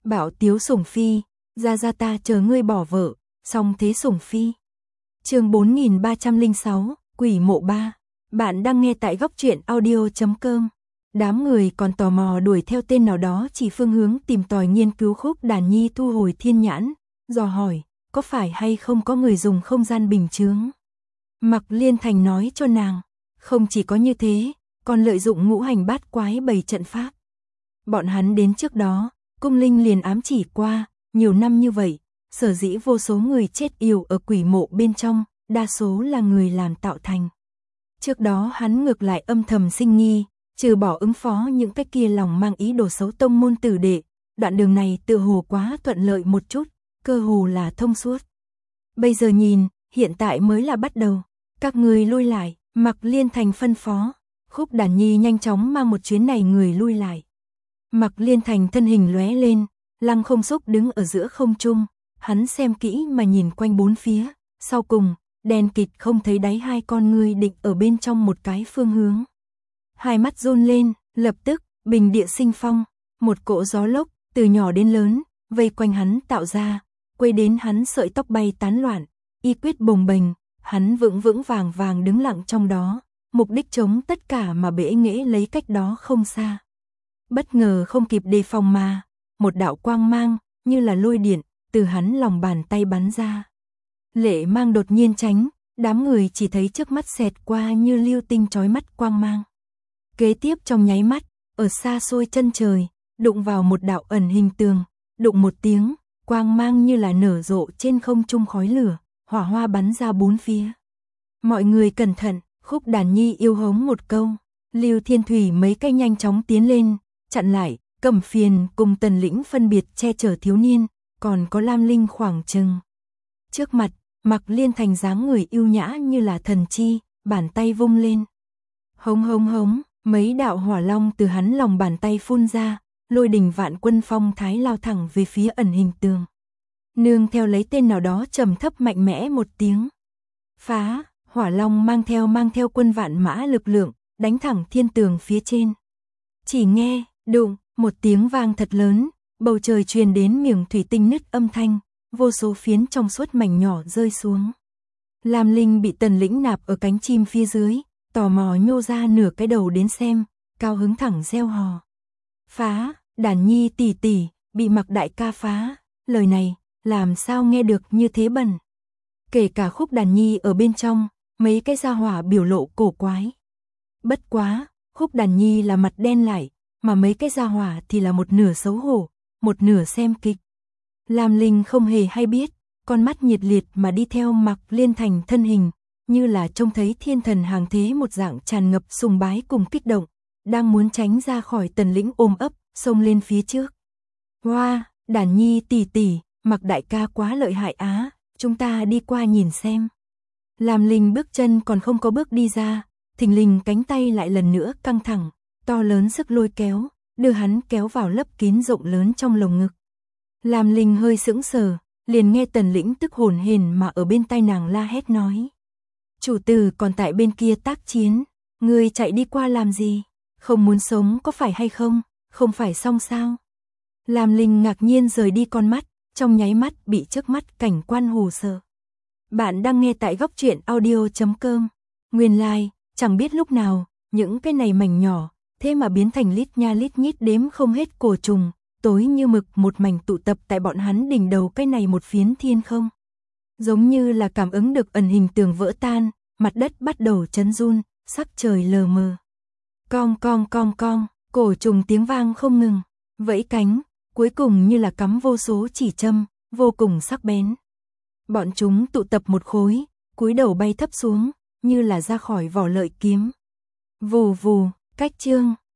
Bảo tiếu sủng phi, ra ta chờ ngươi bỏ vợ, song thế sủng phi. Chương 4306, Quỷ mộ 3. Bạn đang nghe tại góc truyện audio.com. Đám người còn tò mò đuổi theo tên nào đó chỉ phương hướng tìm tòi nghiên cứu Khúc Đàn Nhi thu hồi thiên nhãn, dò hỏi, có phải hay không có người dùng không gian bình chướng. Mạc Liên Thành nói cho nàng, không chỉ có như thế, còn lợi dụng ngũ hành bát quái bày trận pháp. Bọn hắn đến trước đó, cung linh liền ám chỉ qua, nhiều năm như vậy, sở dĩ vô số người chết yểu ở quỷ mộ bên trong, đa số là người làm tạo thành. Trước đó hắn ngược lại âm thầm sinh nghi, trừ bỏ ứng phó những cái kia lòng mang ý đồ xấu tông môn tử đệ, đoạn đường này tựa hồ quá thuận lợi một chút, cơ hồ là thông suốt. Bây giờ nhìn, hiện tại mới là bắt đầu, các người lui lại, Mạc Liên Thành phân phó, Khúc Đàn Nhi nhanh chóng mang một chuyến này người lui lại. Mạc Liên Thành thân hình lóe lên, Lăng Không Xúc đứng ở giữa không trung, hắn xem kỹ mà nhìn quanh bốn phía, sau cùng, đen kịt không thấy đáy hai con ngươi định ở bên trong một cái phương hướng. Hai mắt run lên, lập tức, bình địa sinh phong, một cỗ gió lốc, từ nhỏ đến lớn, vây quanh hắn tạo ra, quay đến hắn sợi tóc bay tán loạn, y quyết bồng bềnh, hắn vững vững vàng vàng đứng lặng trong đó, mục đích chống tất cả mà bể nghễ lấy cách đó không xa. Bất ngờ không kịp đề phòng mà, một đạo quang mang, như là lôi điện, từ hắn lòng bàn tay bắn ra. Lệ mang đột nhiên tránh, đám người chỉ thấy trước mắt xẹt qua như lưu tinh chói mắt quang mang. Kế tiếp trong nháy mắt, ở xa xôi chân trời, đụng vào một đạo ẩn hình tường, đụng một tiếng, quang mang như là nở rộ trên không trung khói lửa, hỏa hoa bắn ra bốn phía. Mọi người cẩn thận, Khúc Đàn Nhi yêu hống một câu, Lưu Thiên Thủy mấy cái nhanh chóng tiến lên, chặn lại, Cẩm Phiền cùng Tần Lĩnh phân biệt che chở thiếu niên, còn có Lam Linh khoảng chừng. Trước mặt, Mạc Liên Thành dáng người yêu nhã như là thần chi, bàn tay vung lên. Hống hống hống, mấy đạo hỏa long từ hắn lòng bàn tay phun ra, lôi đình vạn quân phong thái lao thẳng về phía ẩn hình tường. Nương theo lấy tên nào đó trầm thấp mạnh mẽ một tiếng. Phá, hỏa long mang theo quân vạn mã lực lượng, đánh thẳng thiên tường phía trên. Chỉ nghe, đụng, một tiếng vang thật lớn, bầu trời truyền đến miếng thủy tinh nứt âm thanh, vô số phiến trong suốt mảnh nhỏ rơi xuống. Lam Linh bị Tần Lĩnh nạp ở cánh chim phía dưới, tò mò nhô ra nửa cái đầu đến xem, cao hứng thẳng reo hò. Phá, Đàn Nhi tỷ tỷ, bị Mạc đại ca phá, lời này, làm sao nghe được như thế bẩn. Kể cả Khúc Đàn Nhi ở bên trong, mấy cái gia hỏa biểu lộ cổ quái. Bất quá, Khúc Đàn Nhi là mặt đen lại, mà mấy cái gia hỏa thì là một nửa xấu hổ, một nửa xem kịch. Lam Linh không hề hay biết, con mắt nhiệt liệt mà đi theo Mạc Liên Thành thân hình, như là trông thấy thiên thần hàng thế một dạng tràn ngập sùng bái cùng kích động, đang muốn tránh ra khỏi Tần Lĩnh ôm ấp, xông lên phía trước. Hoa, Đàn Nhi tỷ tỷ, Mạc đại ca quá lợi hại á, chúng ta đi qua nhìn xem. Lam Linh bước chân còn không có bước đi ra, thình lình cánh tay lại lần nữa căng thẳng, to lớn sức lôi kéo, đưa hắn kéo vào lấp kín rộng lớn trong lồng ngực. Lam Linh hơi sững sờ, liền nghe Tần Lĩnh tức hồn hển mà ở bên tai nàng la hét nói. Chủ tử còn tại bên kia tác chiến, ngươi chạy đi qua làm gì? Không muốn sống có phải hay không? Không phải xong sao? Lam Linh ngạc nhiên rời đi con mắt, trong nháy mắt bị trước mắt cảnh quan hù sợ. Bạn đang nghe tại góc truyện audio.com. Nguyên lai, chẳng biết lúc nào, những cái này mảnh nhỏ, thế mà biến thành lít nha lít nhít đếm không hết cổ trùng, tối như mực một mảnh tụ tập tại bọn hắn đỉnh đầu cái này một phiến thiên không. Giống như là cảm ứng được ẩn hình tường vỡ tan, mặt đất bắt đầu chấn run, sắc trời lờ mờ. Cong cong cong cong, cổ trùng tiếng vang không ngừng, vẫy cánh, cuối cùng như là cắm vô số chỉ châm, vô cùng sắc bén. Bọn chúng tụ tập một khối, cúi đầu bay thấp xuống, như là ra khỏi vỏ lợi kiếm. Vù vù, cách chương.